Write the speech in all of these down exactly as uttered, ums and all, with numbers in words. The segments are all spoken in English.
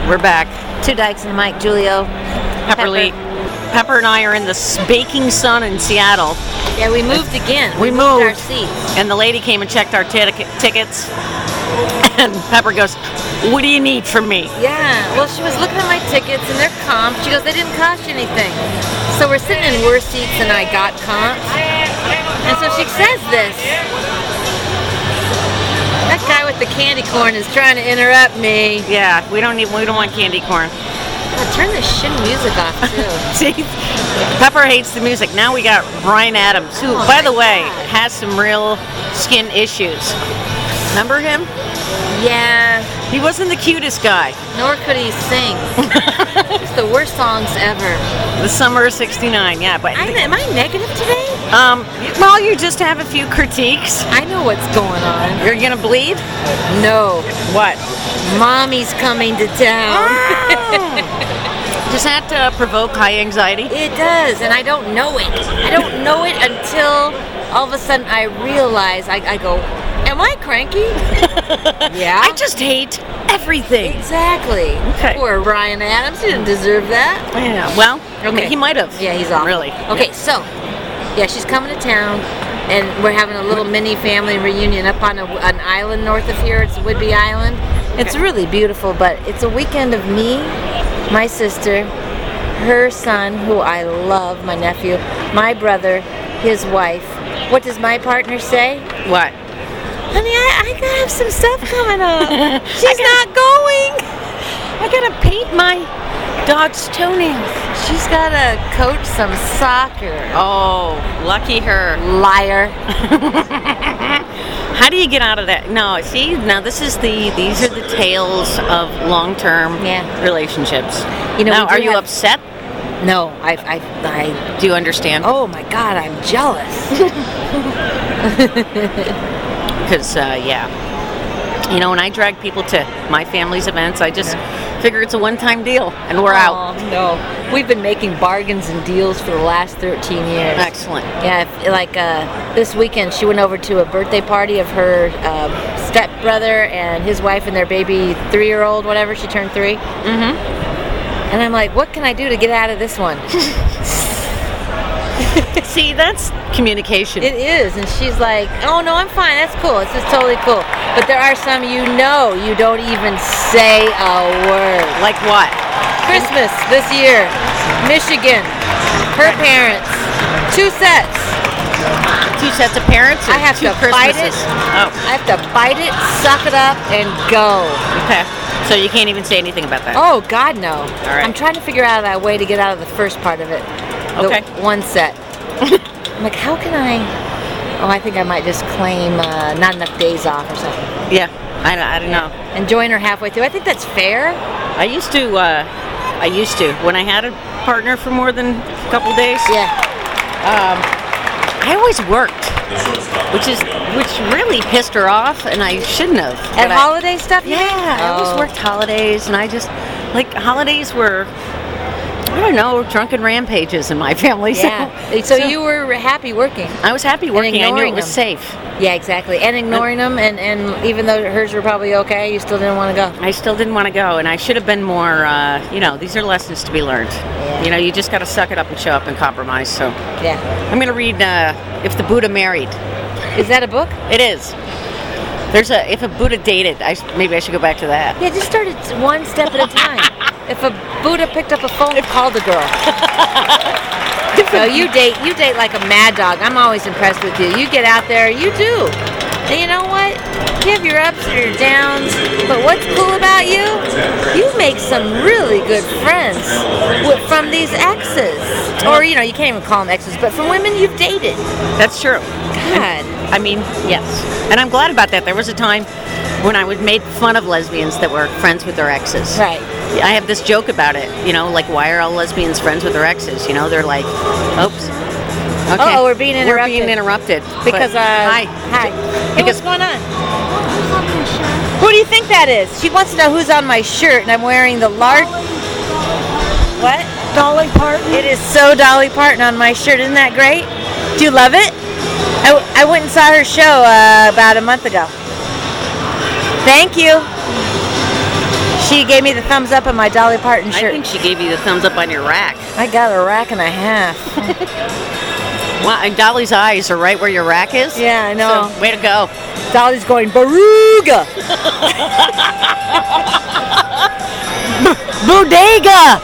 We're back. Two Dykes and Mike, Julio. Pepperly. Pepper and I are in the baking sun in Seattle. Yeah, we moved again. We, we moved. moved our seats. And the lady came and checked our t- tickets. And Pepper goes, "What do you need from me?" Yeah, well, she was looking at my tickets and they're comped. She goes, "They didn't cost you anything." So we're sitting in worse seats than I got comped. And so she says this. That guy with the candy corn is trying to interrupt me. Yeah, we don't need. We don't want candy corn. Oh, turn this shit music off too. See, Pepper hates the music. Now we got Bryan Adams, who, Oh, by the way, God. has some real skin issues. Remember him? Yeah, He wasn't the cutest guy. nor could he sing. It's the worst songs ever. The Summer of sixty-nine, yeah. But I, am I negative today? um, well, you just have a few critiques. I know what's going on. You're gonna bleed? No, What? Mommy's coming to town. Does that uh, provoke high anxiety? It does, and I don't know it. I don't know it until all of a sudden I realize, I, I go, am I cranky? Yeah. I just hate everything. Exactly. Okay. Poor Bryan Adams, he didn't deserve that. Yeah. Well, Okay. he might have. Yeah, he's awful. Really. Okay, so, yeah, she's coming to town, and we're having a little mini family reunion up on a, an island north of here. It's Whidbey Island. It's Okay. really beautiful, but it's a weekend of me, my sister, her son, who I love, my nephew, my brother, his wife. What does my partner say? What? Honey, I, I gotta have some stuff coming up. She's I gotta- not going. I gotta paint my dog's toenails. She's gotta coach some soccer. Oh, lucky her. Liar. How do you get out of that? No, see, now this is the these are the tales of long-term Yeah. relationships. You know, now, we do are you have- upset? No, I, I, I. Do you understand? Oh my God, I'm jealous. Because, uh, yeah. You know, when I drag people to my family's events, I just figure it's a one-time deal, and we're out. Oh, no, we've been making bargains and deals for the last thirteen years. Excellent. Yeah, if, like uh, this weekend, she went over to a birthday party of her uh, stepbrother and his wife and their baby three-year-old, whatever. She turned three. Mm-hmm. And I'm like, what can I do to get out of this one? See, that's communication. It is, and she's like, oh no, I'm fine, that's cool, this is totally cool. But there are some you know you don't even say a word. Like what? Christmas this year, Michigan, her parents, two sets. Two sets of parents? Or I have two to bite it. Christmases? Oh, I have to bite it, suck it up, and go. okay. So you can't even say anything about that? Oh God, no. right. I'm trying to figure out a way to get out of the first part of it. The Okay. one set. I'm like, how can I? Oh, I think I might just claim uh, not enough days off or something. Yeah, I, I don't know. And join her halfway through. I think that's fair. I used to, uh, I used to, when I had a partner for more than a couple days, Yeah. um, I always worked, which is, which really pissed her off, and I shouldn't have. At But I- holiday stuff, you Yeah, mean? I always Oh. worked holidays, and I just, like, holidays were, I don't know, drunken rampages in my family. so- Yeah. So, you were happy working. I was happy working. I knew ignoring it was them. safe. Yeah, exactly. And ignoring them, and, and even though hers were probably okay, you still didn't want to go. I still didn't want to go, and I should have been more, uh, you know, these are lessons to be learned. Yeah. You know, you just got to suck it up and show up and compromise. So Yeah. I'm going to read uh, If the Buddha Married. Is that a book? It is. There's a, if a Buddha dated, I, sh- maybe I should go back to that. Yeah, just start it one step at a time. If a Buddha picked up a phone, called the girl. No, you date you date like a mad dog. I'm always impressed with you. You get out there, you do. And you know what? You have your ups and your downs, but what's cool about you? You make some really good friends with, from these exes. Or, you know, you can't even call them exes, but from women you've dated. That's true. God. I mean, yes. And I'm glad about that. There was a time when I would make fun of lesbians that were friends with their exes. Right. I have this joke about it, you know, like, why are all lesbians friends with their exes? You know, they're like, oops. Okay. Uh-oh, we're being We're interrupted. being interrupted. Because, uh, But- hi. Hi. Hey, Because- what's going on? Who do you think that is? She wants to know who's on my shirt, and I'm wearing the large. What? Dolly Parton. It is so Dolly Parton on my shirt. Isn't that great? Do you love it? I, w- I went and saw her show uh, about a month ago. Thank you. She gave me the thumbs up on my Dolly Parton I shirt. think she gave you the thumbs up on your rack. I got a rack and a half. Well, and Dolly's eyes are right where your rack is. Yeah, I know. So, way to go. Dolly's going, Baruga! Bodega!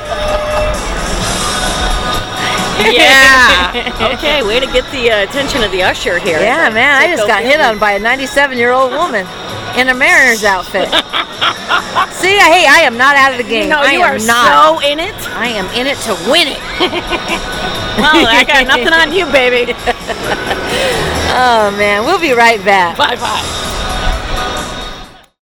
Yeah. Okay, way to get the uh, attention of the usher here. Yeah, man, I Take just got over hit the- on by a ninety-seven-year-old woman in a Mariner's outfit. See, hey, I am not out of the game. No, I you am are not. so in it. I am in it to win it. Well, I got nothing on you, baby. Oh, man, we'll be right back. Bye bye.